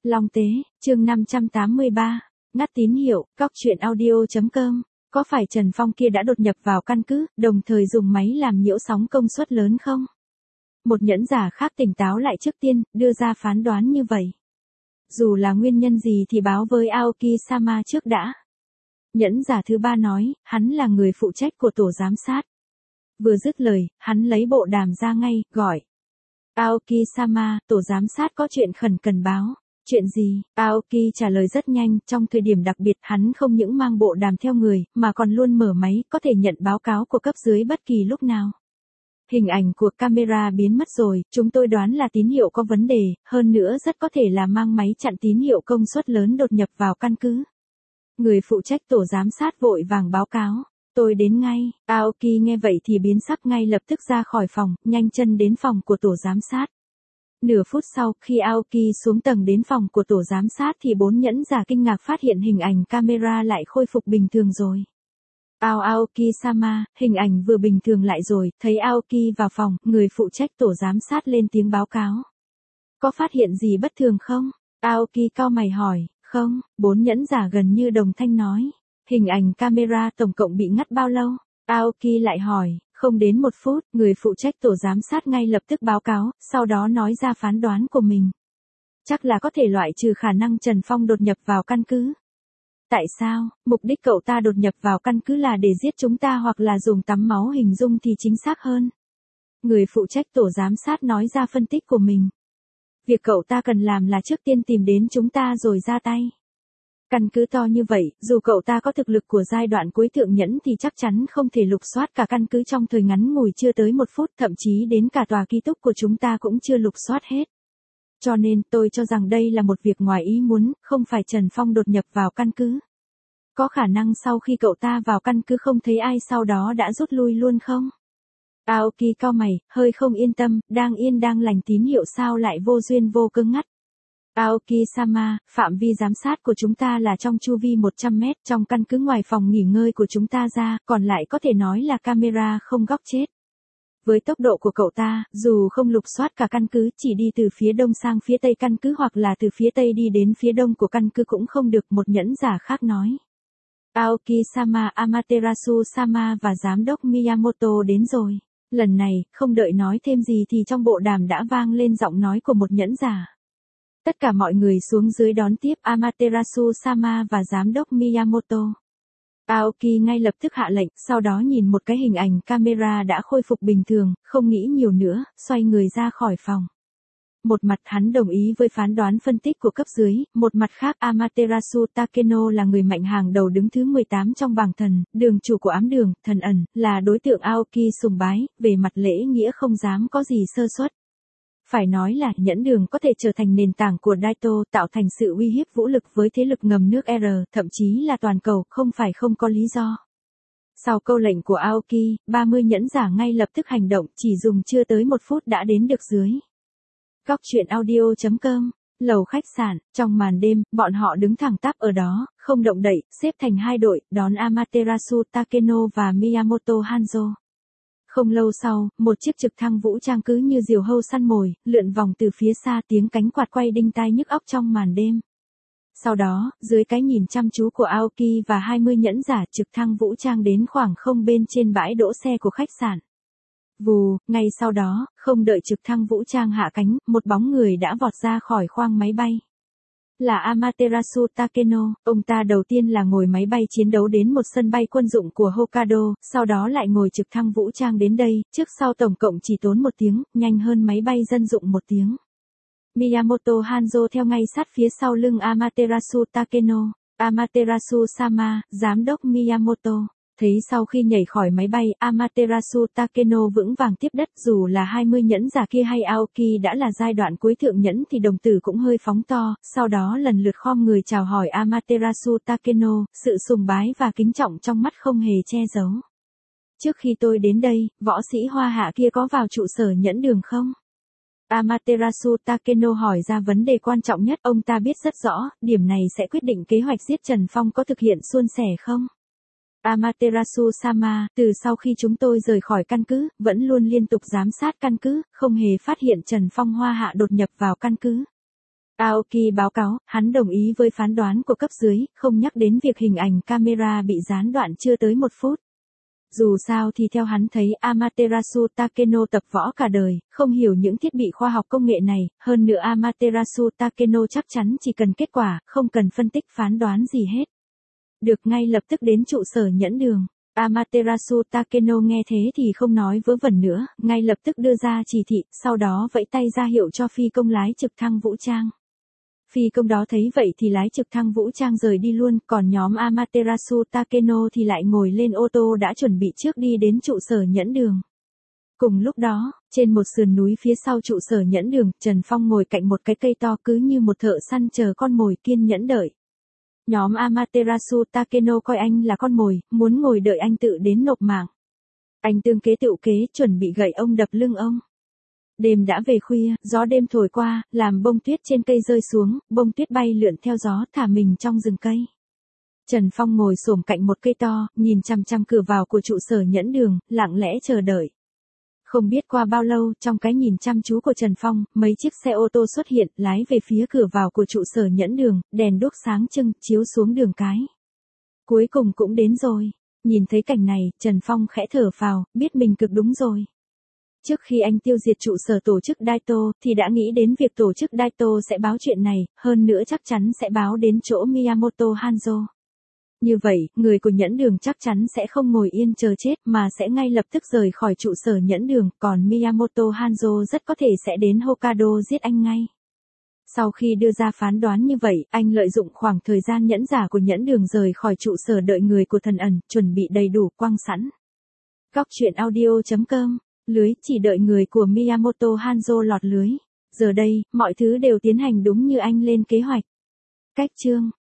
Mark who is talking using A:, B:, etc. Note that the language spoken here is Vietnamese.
A: Long Tế, chương 583, ngắt tín hiệu, cóc truyện audio.com, có phải Trần Phong kia đã đột nhập vào căn cứ, đồng thời dùng máy làm nhiễu sóng công suất lớn không? Một nhẫn giả khác tỉnh táo lại trước tiên, đưa ra phán đoán như vậy. Dù là nguyên nhân gì thì báo với Aoki-sama trước đã. Nhẫn giả thứ ba nói, hắn là người phụ trách của tổ giám sát. Vừa dứt lời, hắn lấy bộ đàm ra ngay, gọi. Aoki-sama, tổ giám sát có chuyện khẩn cần báo. Chuyện gì? Aoki trả lời rất nhanh, trong thời điểm đặc biệt hắn không những mang bộ đàm theo người, mà còn luôn mở máy, có thể nhận báo cáo của cấp dưới bất kỳ lúc nào. Hình ảnh của camera biến mất rồi, chúng tôi đoán là tín hiệu có vấn đề, hơn nữa rất có thể là mang máy chặn tín hiệu công suất lớn đột nhập vào căn cứ. Người phụ trách tổ giám sát vội vàng báo cáo. Tôi đến ngay. Aoki nghe vậy thì biến sắc ngay lập tức ra khỏi phòng, nhanh chân đến phòng của tổ giám sát. Nửa phút sau, khi Aoki xuống tầng đến phòng của tổ giám sát thì 4 nhẫn giả kinh ngạc phát hiện hình ảnh camera lại khôi phục bình thường rồi. Aoki-sama, hình ảnh vừa bình thường lại rồi, thấy Aoki vào phòng, người phụ trách tổ giám sát lên tiếng báo cáo. Có phát hiện gì bất thường không? Aoki cau mày hỏi, không, 4 nhẫn giả gần như đồng thanh nói. Hình ảnh camera tổng cộng bị ngắt bao lâu? Aoki lại hỏi, không đến 1 phút, người phụ trách tổ giám sát ngay lập tức báo cáo, sau đó nói ra phán đoán của mình. Chắc là có thể loại trừ khả năng Trần Phong đột nhập vào căn cứ. Tại sao? Mục đích cậu ta đột nhập vào căn cứ là để giết chúng ta hoặc là dùng tắm máu hình dung thì chính xác hơn. Người phụ trách tổ giám sát nói ra phân tích của mình. Việc cậu ta cần làm là trước tiên tìm đến chúng ta rồi ra tay. Căn cứ to như vậy, dù cậu ta có thực lực của giai đoạn cuối thượng nhẫn thì chắc chắn không thể lục soát cả căn cứ trong thời ngắn ngủi chưa tới 1 phút, thậm chí đến cả tòa ký túc của chúng ta cũng chưa lục soát hết. Cho nên tôi cho rằng đây là một việc ngoài ý muốn, không phải Trần Phong đột nhập vào căn cứ. Có khả năng sau khi cậu ta vào căn cứ không thấy ai sau đó đã rút lui luôn không? Aoki cau mày, hơi không yên tâm, đang yên đang lành tín hiệu sao lại vô duyên vô cớ ngắt. Aoki-sama, phạm vi giám sát của chúng ta là trong chu vi 100 mét, trong căn cứ ngoài phòng nghỉ ngơi của chúng ta ra, còn lại có thể nói là camera không góc chết. Với tốc độ của cậu ta, dù không lục soát cả căn cứ, chỉ đi từ phía đông sang phía tây căn cứ hoặc là từ phía tây đi đến phía đông của căn cứ cũng không được, một nhẫn giả khác nói. Aoki-sama, Amaterasu-sama và giám đốc Miyamoto đến rồi. Lần này, không đợi nói thêm gì thì trong bộ đàm đã vang lên giọng nói của một nhẫn giả. Tất cả mọi người xuống dưới đón tiếp Amaterasu-sama và giám đốc Miyamoto. Aoki ngay lập tức hạ lệnh, sau đó nhìn một cái hình ảnh camera đã khôi phục bình thường, không nghĩ nhiều nữa, xoay người ra khỏi phòng. Một mặt hắn đồng ý với phán đoán phân tích của cấp dưới, một mặt khác Amaterasu Takeno là người mạnh hàng đầu đứng thứ 18 trong bảng thần, đường chủ của ám đường, thần ẩn, là đối tượng Aoki sùng bái, về mặt lễ nghĩa không dám có gì sơ suất. Phải nói là nhẫn đường có thể trở thành nền tảng của Daito, tạo thành sự uy hiếp vũ lực với thế lực ngầm nước R, thậm chí là toàn cầu, không phải không có lý do. Sau câu lệnh của Aoki, 30 nhẫn giả ngay lập tức hành động, chỉ dùng chưa tới 1 phút đã đến được dưới. Cóc truyện audio.com, lầu khách sạn, trong màn đêm, bọn họ đứng thẳng tắp ở đó, không động đậy, xếp thành 2 đội, đón Amaterasu Takeno và Miyamoto Hanzo. Không lâu sau, một chiếc trực thăng vũ trang cứ như diều hâu săn mồi, lượn vòng từ phía xa, tiếng cánh quạt quay đinh tai nhức óc trong màn đêm. Sau đó, dưới cái nhìn chăm chú của Aoki và 20 nhẫn giả, trực thăng vũ trang đến khoảng không bên trên bãi đỗ xe của khách sạn. Vù, ngay sau đó, không đợi trực thăng vũ trang hạ cánh, một bóng người đã vọt ra khỏi khoang máy bay. Là Amaterasu Takeno, ông ta đầu tiên là ngồi máy bay chiến đấu đến một sân bay quân dụng của Hokkaido, sau đó lại ngồi trực thăng vũ trang đến đây, trước sau tổng cộng chỉ tốn 1 tiếng, nhanh hơn máy bay dân dụng 1 tiếng. Miyamoto Hanzo theo ngay sát phía sau lưng Amaterasu Takeno. Amaterasu-sama, giám đốc Miyamoto. Thấy sau khi nhảy khỏi máy bay, Amaterasu Takeno vững vàng tiếp đất, dù là 20 nhẫn giả kia hay Aoki đã là giai đoạn cuối thượng nhẫn thì đồng tử cũng hơi phóng to, sau đó lần lượt khom người chào hỏi Amaterasu Takeno, sự sùng bái và kính trọng trong mắt không hề che giấu. Trước khi tôi đến đây, võ sĩ Hoa Hạ kia có vào trụ sở nhẫn đường không? Amaterasu Takeno hỏi ra vấn đề quan trọng nhất, ông ta biết rất rõ, điểm này sẽ quyết định kế hoạch giết Trần Phong có thực hiện suôn sẻ không? Amaterasu-sama, từ sau khi chúng tôi rời khỏi căn cứ, vẫn luôn liên tục giám sát căn cứ, không hề phát hiện Trần Phong Hoa Hạ đột nhập vào căn cứ. Aoki báo cáo, hắn đồng ý với phán đoán của cấp dưới, không nhắc đến việc hình ảnh camera bị gián đoạn chưa tới 1 phút. Dù sao thì theo hắn thấy Amaterasu Takeno tập võ cả đời, không hiểu những thiết bị khoa học công nghệ này, hơn nữa Amaterasu Takeno chắc chắn chỉ cần kết quả, không cần phân tích phán đoán gì hết. Được ngay lập tức đến trụ sở nhẫn đường. Amaterasu Takeno nghe thế thì không nói vớ vẩn nữa, ngay lập tức đưa ra chỉ thị, sau đó vẫy tay ra hiệu cho phi công lái trực thăng vũ trang. Phi công đó thấy vậy thì lái trực thăng vũ trang rời đi luôn, còn nhóm Amaterasu Takeno thì lại ngồi lên ô tô đã chuẩn bị trước đi đến trụ sở nhẫn đường. Cùng lúc đó, trên một sườn núi phía sau trụ sở nhẫn đường, Trần Phong ngồi cạnh một cái cây to cứ như một thợ săn chờ con mồi kiên nhẫn đợi. Nhóm Amaterasu Takeno coi anh là con mồi, muốn ngồi đợi anh tự đến nộp mạng. Anh tương kế tựu kế, chuẩn bị gậy ông đập lưng ông. Đêm đã về khuya, gió đêm thổi qua, làm bông tuyết trên cây rơi xuống, bông tuyết bay lượn theo gió thả mình trong rừng cây. Trần Phong ngồi xổm cạnh một cây to, nhìn chằm chằm cửa vào của trụ sở nhẫn đường, lặng lẽ chờ đợi. Không biết qua bao lâu, trong cái nhìn chăm chú của Trần Phong, mấy chiếc xe ô tô xuất hiện, lái về phía cửa vào của trụ sở nhẫn đường, đèn đuốc sáng trưng, chiếu xuống đường cái. Cuối cùng cũng đến rồi. Nhìn thấy cảnh này, Trần Phong khẽ thở phào, biết mình cực đúng rồi. Trước khi anh tiêu diệt trụ sở tổ chức Daito, thì đã nghĩ đến việc tổ chức Daito sẽ báo chuyện này, hơn nữa chắc chắn sẽ báo đến chỗ Miyamoto Hanzo. Như vậy, người của nhẫn đường chắc chắn sẽ không ngồi yên chờ chết mà sẽ ngay lập tức rời khỏi trụ sở nhẫn đường, còn Miyamoto Hanzo rất có thể sẽ đến Hokkaido giết anh ngay. Sau khi đưa ra phán đoán như vậy, anh lợi dụng khoảng thời gian nhẫn giả của nhẫn đường rời khỏi trụ sở đợi người của thần ẩn, chuẩn bị đầy đủ quang sẵn. Góc truyện audio.com, lưới chỉ đợi người của Miyamoto Hanzo lọt lưới. Giờ đây, mọi thứ đều tiến hành đúng như anh lên kế hoạch. Cách chương